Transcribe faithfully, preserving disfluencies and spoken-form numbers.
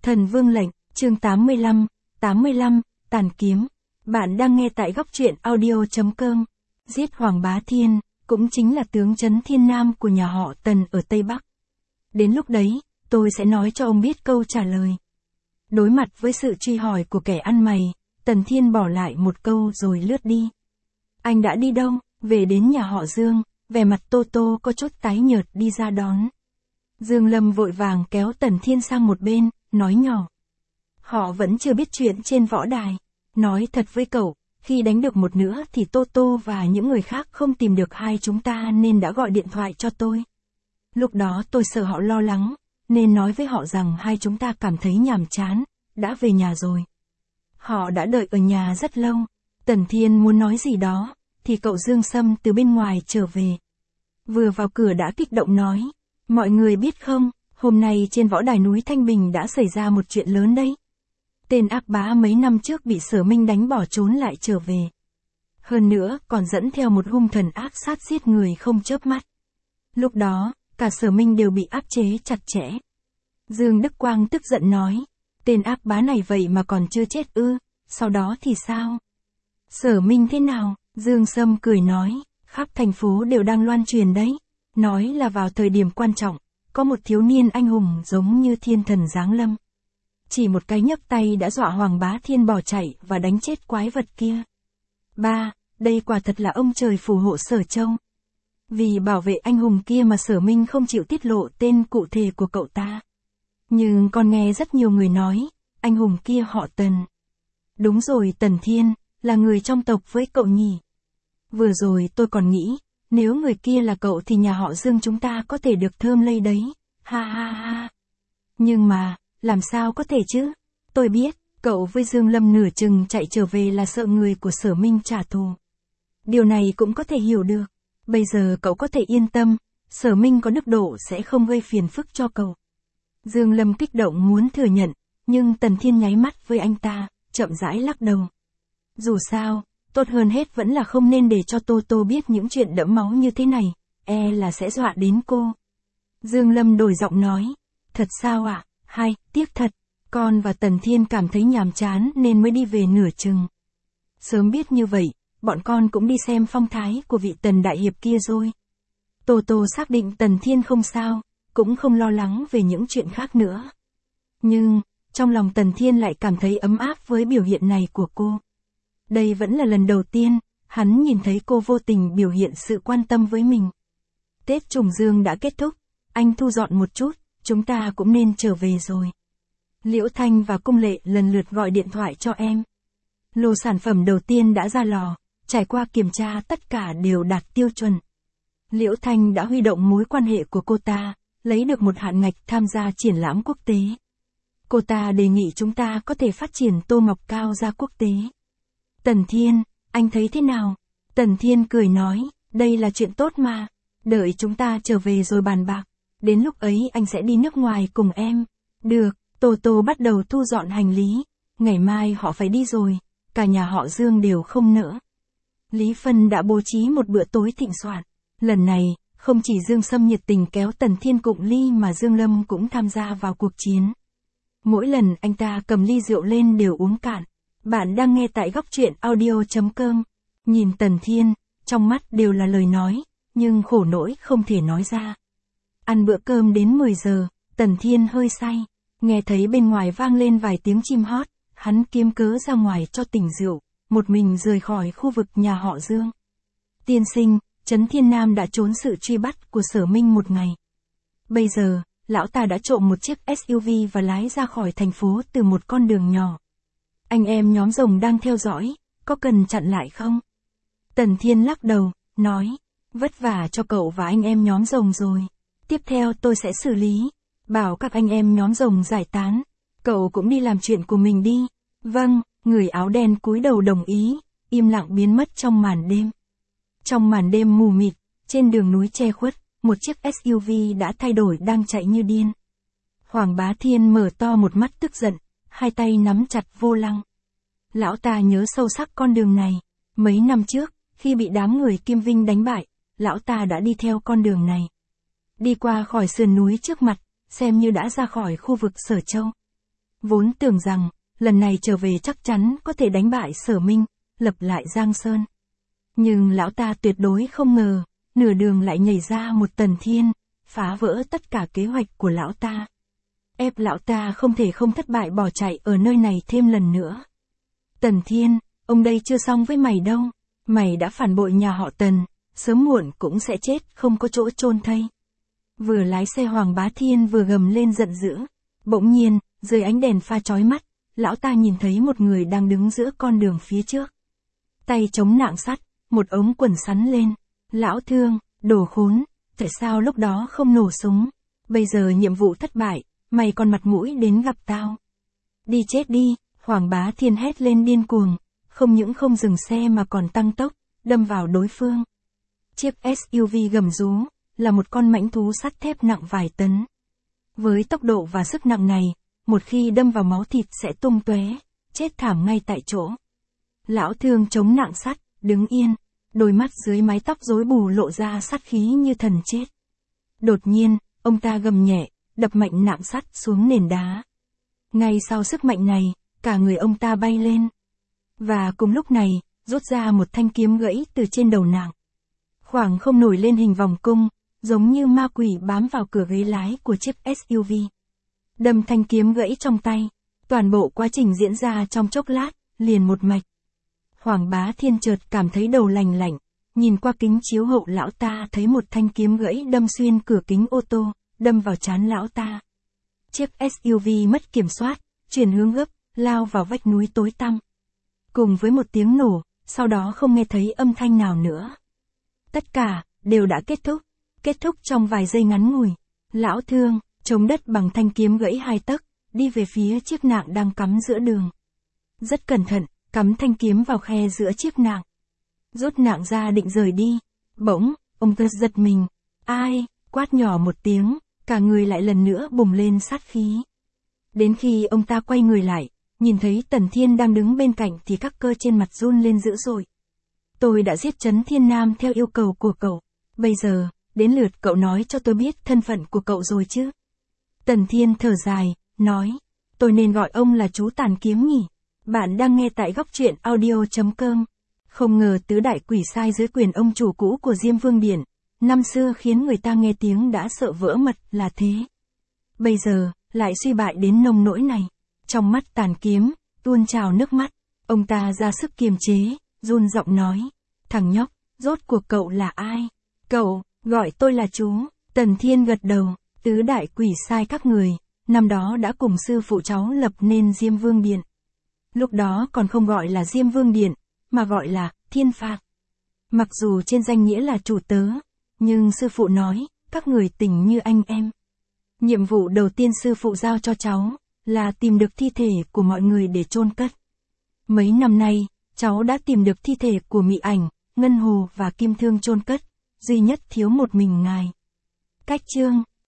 Thần Vương lệnh, chương tám mươi lăm, tám mươi lăm, tàn kiếm. Bạn đang nghe tại góc truyện audio chấm com. Giết Hoàng Bá Thiên, cũng chính là tướng Trấn Thiên Nam của nhà họ Tần ở Tây Bắc. Đến lúc đấy, tôi sẽ nói cho ông biết câu trả lời. Đối mặt với sự truy hỏi của kẻ ăn mày, Tần Thiên bỏ lại một câu rồi lướt đi. Anh đã đi đâu? Về đến nhà họ Dương, vẻ mặt Tô Tô có chút tái nhợt đi ra đón. Dương Lâm vội vàng kéo Tần Thiên sang một bên, nói nhỏ. Họ vẫn chưa biết chuyện trên võ đài. Nói thật với cậu, khi đánh được một nữa thì Tô Tô và những người khác không tìm được hai chúng ta nên đã gọi điện thoại cho tôi. Lúc đó tôi sợ họ lo lắng, nên nói với họ rằng hai chúng ta cảm thấy nhàm chán, đã về nhà rồi. Họ đã đợi ở nhà rất lâu. Tần Thiên muốn nói gì đó, thì cậu Dương Sâm từ bên ngoài trở về. Vừa vào cửa đã kích động nói, mọi người biết không, hôm nay trên võ đài núi Thanh Bình đã xảy ra một chuyện lớn đấy. Tên ác bá mấy năm trước bị Sở Minh đánh bỏ trốn lại trở về. Hơn nữa còn dẫn theo một hung thần ác sát giết người không chớp mắt. Lúc đó, cả Sở Minh đều bị áp chế chặt chẽ. Dương Đức Quang tức giận nói, tên ác bá này vậy mà còn chưa chết ư, sau đó thì sao? Sở Minh thế nào? Dương Sâm cười nói, khắp thành phố đều đang loan truyền đấy. Nói là vào thời điểm quan trọng, có một thiếu niên anh hùng giống như thiên thần giáng lâm. Chỉ một cái nhấc tay đã dọa Hoàng Bá Thiên bỏ chạy và đánh chết quái vật kia. Ba, đây quả thật là ông trời phù hộ Sở Châu. Vì bảo vệ anh hùng kia mà Sở Minh không chịu tiết lộ tên cụ thể của cậu ta. Nhưng con nghe rất nhiều người nói, anh hùng kia họ Tần. Đúng rồi, Tần Thiên, là người trong tộc với cậu nhỉ. Vừa rồi tôi còn nghĩ, nếu người kia là cậu thì nhà họ Dương chúng ta có thể được thơm lây đấy, ha ha ha. Nhưng mà, làm sao có thể chứ? Tôi biết, cậu với Dương Lâm nửa chừng chạy trở về là sợ người của Sở Minh trả thù. Điều này cũng có thể hiểu được. Bây giờ cậu có thể yên tâm, Sở Minh có đức độ sẽ không gây phiền phức cho cậu. Dương Lâm kích động muốn thừa nhận, nhưng Tần Thiên nháy mắt với anh ta, chậm rãi lắc đầu. Dù sao, tốt hơn hết vẫn là không nên để cho Tô Tô biết những chuyện đẫm máu như thế này, e là sẽ dọa đến cô. Dương Lâm đổi giọng nói, thật sao ạ? À? Hay, tiếc thật, con và Tần Thiên cảm thấy nhàm chán nên mới đi về nửa chừng. Sớm biết như vậy, bọn con cũng đi xem phong thái của vị Tần Đại Hiệp kia rồi. Tô Tô xác định Tần Thiên không sao, cũng không lo lắng về những chuyện khác nữa. Nhưng, trong lòng Tần Thiên lại cảm thấy ấm áp với biểu hiện này của cô. Đây vẫn là lần đầu tiên, hắn nhìn thấy cô vô tình biểu hiện sự quan tâm với mình. Tết Trùng Dương đã kết thúc, anh thu dọn một chút, chúng ta cũng nên trở về rồi. Liễu Thanh và Cung Lệ lần lượt gọi điện thoại cho em. Lô sản phẩm đầu tiên đã ra lò, trải qua kiểm tra tất cả đều đạt tiêu chuẩn. Liễu Thanh đã huy động mối quan hệ của cô ta, lấy được một hạn ngạch tham gia triển lãm quốc tế. Cô ta đề nghị chúng ta có thể phát triển tô ngọc cao ra quốc tế. Tần Thiên, anh thấy thế nào? Tần Thiên cười nói, đây là chuyện tốt mà. Đợi chúng ta trở về rồi bàn bạc. Đến lúc ấy anh sẽ đi nước ngoài cùng em. Được, Tô Tô bắt đầu thu dọn hành lý. Ngày mai họ phải đi rồi. Cả nhà họ Dương đều không nỡ. Lý Phân đã bố trí một bữa tối thịnh soạn. Lần này, không chỉ Dương Sâm nhiệt tình kéo Tần Thiên cụng ly mà Dương Lâm cũng tham gia vào cuộc chiến. Mỗi lần anh ta cầm ly rượu lên đều uống cạn. Bạn đang nghe tại góc truyện audio chấm com. Nhìn Tần Thiên, trong mắt đều là lời nói, nhưng khổ nỗi không thể nói ra. Ăn bữa cơm đến mười giờ, Tần Thiên hơi say, nghe thấy bên ngoài vang lên vài tiếng chim hót, hắn kiếm cớ ra ngoài cho tỉnh rượu, một mình rời khỏi khu vực nhà họ Dương. Tiên sinh, Trấn Thiên Nam đã trốn sự truy bắt của Sở Minh một ngày. Bây giờ, lão ta đã trộm một chiếc ét u vê và lái ra khỏi thành phố từ một con đường nhỏ. Anh em nhóm rồng đang theo dõi, có cần chặn lại không? Tần Thiên lắc đầu, nói, vất vả cho cậu và anh em nhóm rồng rồi. Tiếp theo tôi sẽ xử lý, bảo các anh em nhóm rồng giải tán. Cậu cũng đi làm chuyện của mình đi. Vâng, người áo đen cúi đầu đồng ý, im lặng biến mất trong màn đêm. Trong màn đêm mù mịt, trên đường núi che khuất, một chiếc ét u vê đã thay đổi đang chạy như điên. Hoàng Bá Thiên mở to một mắt tức giận, hai tay nắm chặt vô lăng. Lão ta nhớ sâu sắc con đường này. Mấy năm trước, khi bị đám người Kim Vinh đánh bại, lão ta đã đi theo con đường này. Đi qua khỏi sườn núi trước mặt, xem như đã ra khỏi khu vực Sở Châu. Vốn tưởng rằng, lần này trở về chắc chắn có thể đánh bại Sở Minh, lập lại Giang Sơn. Nhưng lão ta tuyệt đối không ngờ, nửa đường lại nhảy ra một Tần Thiên, phá vỡ tất cả kế hoạch của lão ta. Ép lão ta không thể không thất bại bỏ chạy ở nơi này thêm lần nữa. Tần Thiên, ông đây chưa xong với mày đâu. Mày đã phản bội nhà họ Tần, sớm muộn cũng sẽ chết, không có chỗ chôn thây. Vừa lái xe Hoàng Bá Thiên vừa gầm lên giận dữ. Bỗng nhiên, dưới ánh đèn pha chói mắt, lão ta nhìn thấy một người đang đứng giữa con đường phía trước. Tay chống nạng sắt, một ống quần sắn lên. Lão Thương, đồ khốn, tại sao lúc đó không nổ súng? Bây giờ nhiệm vụ thất bại, mày còn mặt mũi đến gặp tao. Đi chết đi, Hoàng Bá Thiên hét lên điên cuồng, không những không dừng xe mà còn tăng tốc, đâm vào đối phương. Chiếc ét u vê gầm rú, là một con mãnh thú sắt thép nặng vài tấn. Với tốc độ và sức nặng này, một khi đâm vào máu thịt sẽ tung tóe, chết thảm ngay tại chỗ. Lão Thương chống nạng sắt, đứng yên, đôi mắt dưới mái tóc rối bù lộ ra sát khí như thần chết. Đột nhiên, ông ta gầm nhẹ, đập mạnh nạng sắt xuống nền đá. Ngay sau sức mạnh này, cả người ông ta bay lên. Và cùng lúc này, rút ra một thanh kiếm gãy từ trên đầu nạng. Khoảng không nổi lên hình vòng cung, giống như ma quỷ bám vào cửa ghế lái của chiếc ét u vê. Đâm thanh kiếm gãy trong tay, toàn bộ quá trình diễn ra trong chốc lát, liền một mạch. Hoàng Bá Thiên chợt cảm thấy đầu lành lạnh, nhìn qua kính chiếu hậu lão ta thấy một thanh kiếm gãy đâm xuyên cửa kính ô tô, đâm vào trán lão ta. Chiếc ét u vê mất kiểm soát, chuyển hướng gấp, lao vào vách núi tối tăm. Cùng với một tiếng nổ, sau đó không nghe thấy âm thanh nào nữa. Tất cả, đều đã kết thúc, kết thúc trong vài giây ngắn ngủi. Lão Thương, chống đất bằng thanh kiếm gãy hai tấc, đi về phía chiếc nạng đang cắm giữa đường. Rất cẩn thận, cắm thanh kiếm vào khe giữa chiếc nạng. Rút nạng ra định rời đi. Bỗng, ông ta giật mình. Ai, quát nhỏ một tiếng, cả người lại lần nữa bùng lên sát khí. Đến khi ông ta quay người lại, nhìn thấy Tần Thiên đang đứng bên cạnh thì các cơ trên mặt run lên dữ dội. Tôi đã giết Trấn Thiên Nam theo yêu cầu của cậu. Bây giờ, đến lượt cậu nói cho tôi biết thân phận của cậu rồi chứ. Tần Thiên thở dài, nói. Tôi nên gọi ông là chú Tàn Kiếm nhỉ? Bạn đang nghe tại góc truyện audio chấm com. Không ngờ tứ đại quỷ sai dưới quyền ông chủ cũ của Diêm Vương Điện, năm xưa khiến người ta nghe tiếng đã sợ vỡ mật là thế. Bây giờ, lại suy bại đến nông nỗi này. Trong mắt Tàn Kiếm, tuôn trào nước mắt. Ông ta ra sức kiềm chế, run giọng nói. Thằng nhóc, rốt cuộc cậu là ai? Cậu, gọi tôi là chú. Tần Thiên gật đầu, tứ đại quỷ sai các người, năm đó đã cùng sư phụ cháu lập nên Diêm Vương Điện. Lúc đó còn không gọi là Diêm Vương Điện, mà gọi là Thiên Phạt. Mặc dù trên danh nghĩa là chủ tớ, nhưng sư phụ nói, các người tình như anh em. Nhiệm vụ đầu tiên sư phụ giao cho cháu, là tìm được thi thể của mọi người để chôn cất. Mấy năm nay, cháu đã tìm được thi thể của Mị Ảnh, Ngân Hồ và Kim Thương chôn cất, duy nhất thiếu một mình ngài. Cách chương